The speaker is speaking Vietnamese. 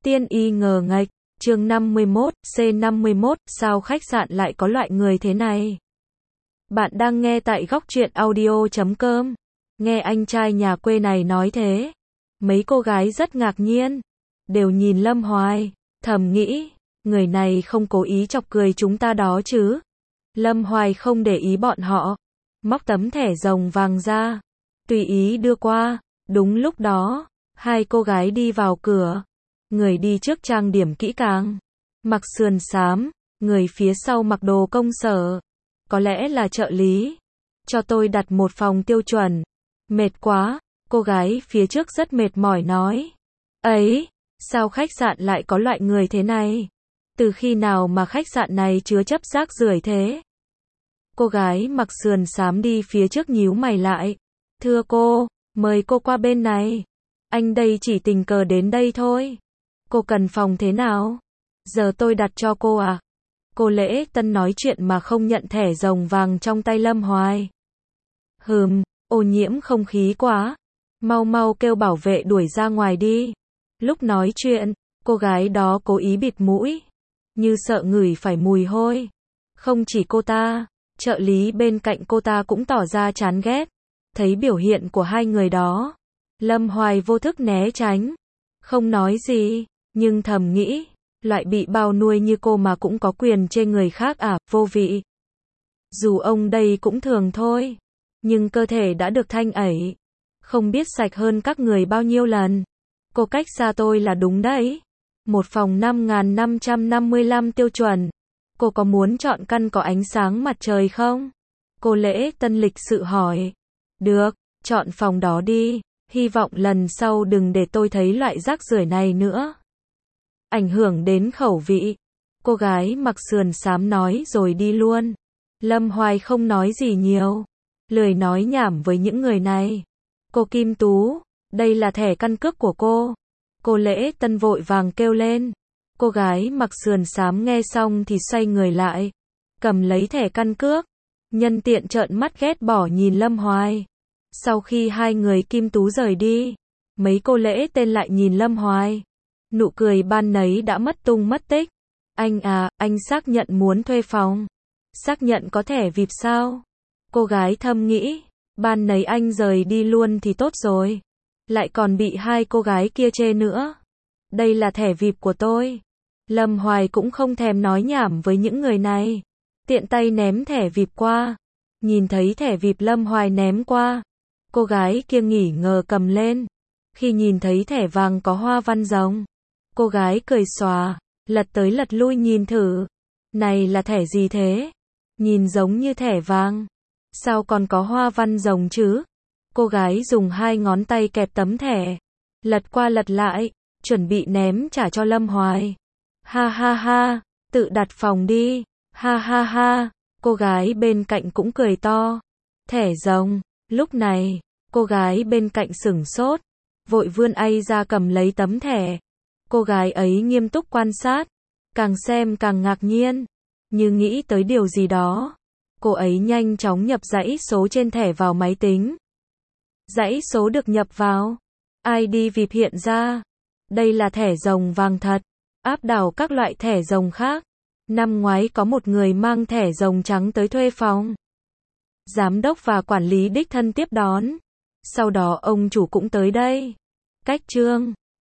Tiên y ngờ nghệch, chương 51, C51, sao khách sạn lại có loại người thế này? Bạn đang nghe tại góc truyện audio.com. Nghe anh trai nhà quê này nói thế, mấy cô gái rất ngạc nhiên, đều nhìn Lâm Hoài, thầm nghĩ, người này không cố ý chọc cười chúng ta đó chứ. Lâm Hoài không để ý bọn họ, móc tấm thẻ rồng vàng ra, tùy ý đưa qua. Đúng lúc đó, hai cô gái đi vào cửa. Người đi trước trang điểm kỹ càng, mặc sườn xám, người phía sau mặc đồ công sở, có lẽ là trợ lý. Cho tôi đặt một phòng tiêu chuẩn. Mệt quá, cô gái phía trước rất mệt mỏi nói. Ấy, sao khách sạn lại có loại người thế này? Từ khi nào mà khách sạn này chứa chấp rác rưởi thế? Cô gái mặc sườn xám đi phía trước nhíu mày lại. Thưa cô, mời cô qua bên này. Anh đây chỉ tình cờ đến đây thôi. Cô cần phòng thế nào? Giờ tôi đặt cho cô à? Cô Lễ Tân nói chuyện mà không nhận thẻ rồng vàng trong tay Lâm Hoài. Ô nhiễm không khí quá. Mau mau kêu bảo vệ đuổi ra ngoài đi. Lúc nói chuyện, cô gái đó cố ý bịt mũi, như sợ ngửi phải mùi hôi. Không chỉ cô ta, trợ lý bên cạnh cô ta cũng tỏ ra chán ghét. Thấy biểu hiện của hai người đó, Lâm Hoài vô thức né tránh, không nói gì, nhưng thầm nghĩ, loại bị bao nuôi như cô mà cũng có quyền chê người khác à, vô vị. Dù ông đây cũng thường thôi, nhưng cơ thể đã được thanh ẩy, không biết sạch hơn các người bao nhiêu lần. Cô cách xa tôi là đúng đấy. Một phòng 5.555 tiêu chuẩn. Cô có muốn chọn căn có ánh sáng mặt trời không? Cô Lễ Tân lịch sự hỏi. Được, chọn phòng đó đi. Hy vọng lần sau đừng để tôi thấy loại rác rưởi này nữa. Ảnh hưởng đến khẩu vị. Cô gái mặc sườn xám nói rồi đi luôn. Lâm Hoài không nói gì nhiều, lười nói nhảm với những người này. Cô Kim Tú, đây là thẻ căn cước của cô. Cô Lễ Tân vội vàng kêu lên. Cô gái mặc sườn xám nghe xong thì xoay người lại, cầm lấy thẻ căn cước, nhân tiện trợn mắt ghét bỏ nhìn Lâm Hoài. Sau khi hai người Kim Tú rời đi, mấy cô Lễ Tên lại nhìn Lâm Hoài. Nụ cười ban nấy đã mất tung mất tích. Anh à, anh xác nhận muốn thuê phòng. Xác nhận có thẻ VIP sao? Cô gái thầm nghĩ, ban nấy anh rời đi luôn thì tốt rồi. Lại còn bị hai cô gái kia chê nữa. Đây là thẻ VIP của tôi. Lâm Hoài cũng không thèm nói nhảm với những người này. Tiện tay ném thẻ VIP qua. Nhìn thấy thẻ VIP Lâm Hoài ném qua, cô gái kia nghỉ ngờ cầm lên. Khi nhìn thấy thẻ vàng có hoa văn rồng, cô gái cười xòa, lật tới lật lui nhìn thử. Này là thẻ gì thế? Nhìn giống như thẻ vàng. Sao còn có hoa văn rồng chứ? Cô gái dùng hai ngón tay kẹp tấm thẻ, lật qua lật lại, chuẩn bị ném trả cho Lâm Hoài. Ha ha ha, tự đặt phòng đi. Ha ha ha, cô gái bên cạnh cũng cười to. Thẻ rồng. Lúc này, cô gái bên cạnh sửng sốt, vội vươn tay ra cầm lấy tấm thẻ. Cô gái ấy nghiêm túc quan sát, càng xem càng ngạc nhiên, như nghĩ tới điều gì đó. Cô ấy nhanh chóng nhập dãy số trên thẻ vào máy tính. Dãy số được nhập vào, ID VIP hiện ra. Đây là thẻ rồng vàng thật, áp đảo các loại thẻ rồng khác. Năm ngoái có một người mang thẻ rồng trắng tới thuê phòng. Giám đốc và quản lý đích thân tiếp đón. Sau đó ông chủ cũng tới đây. Cách chương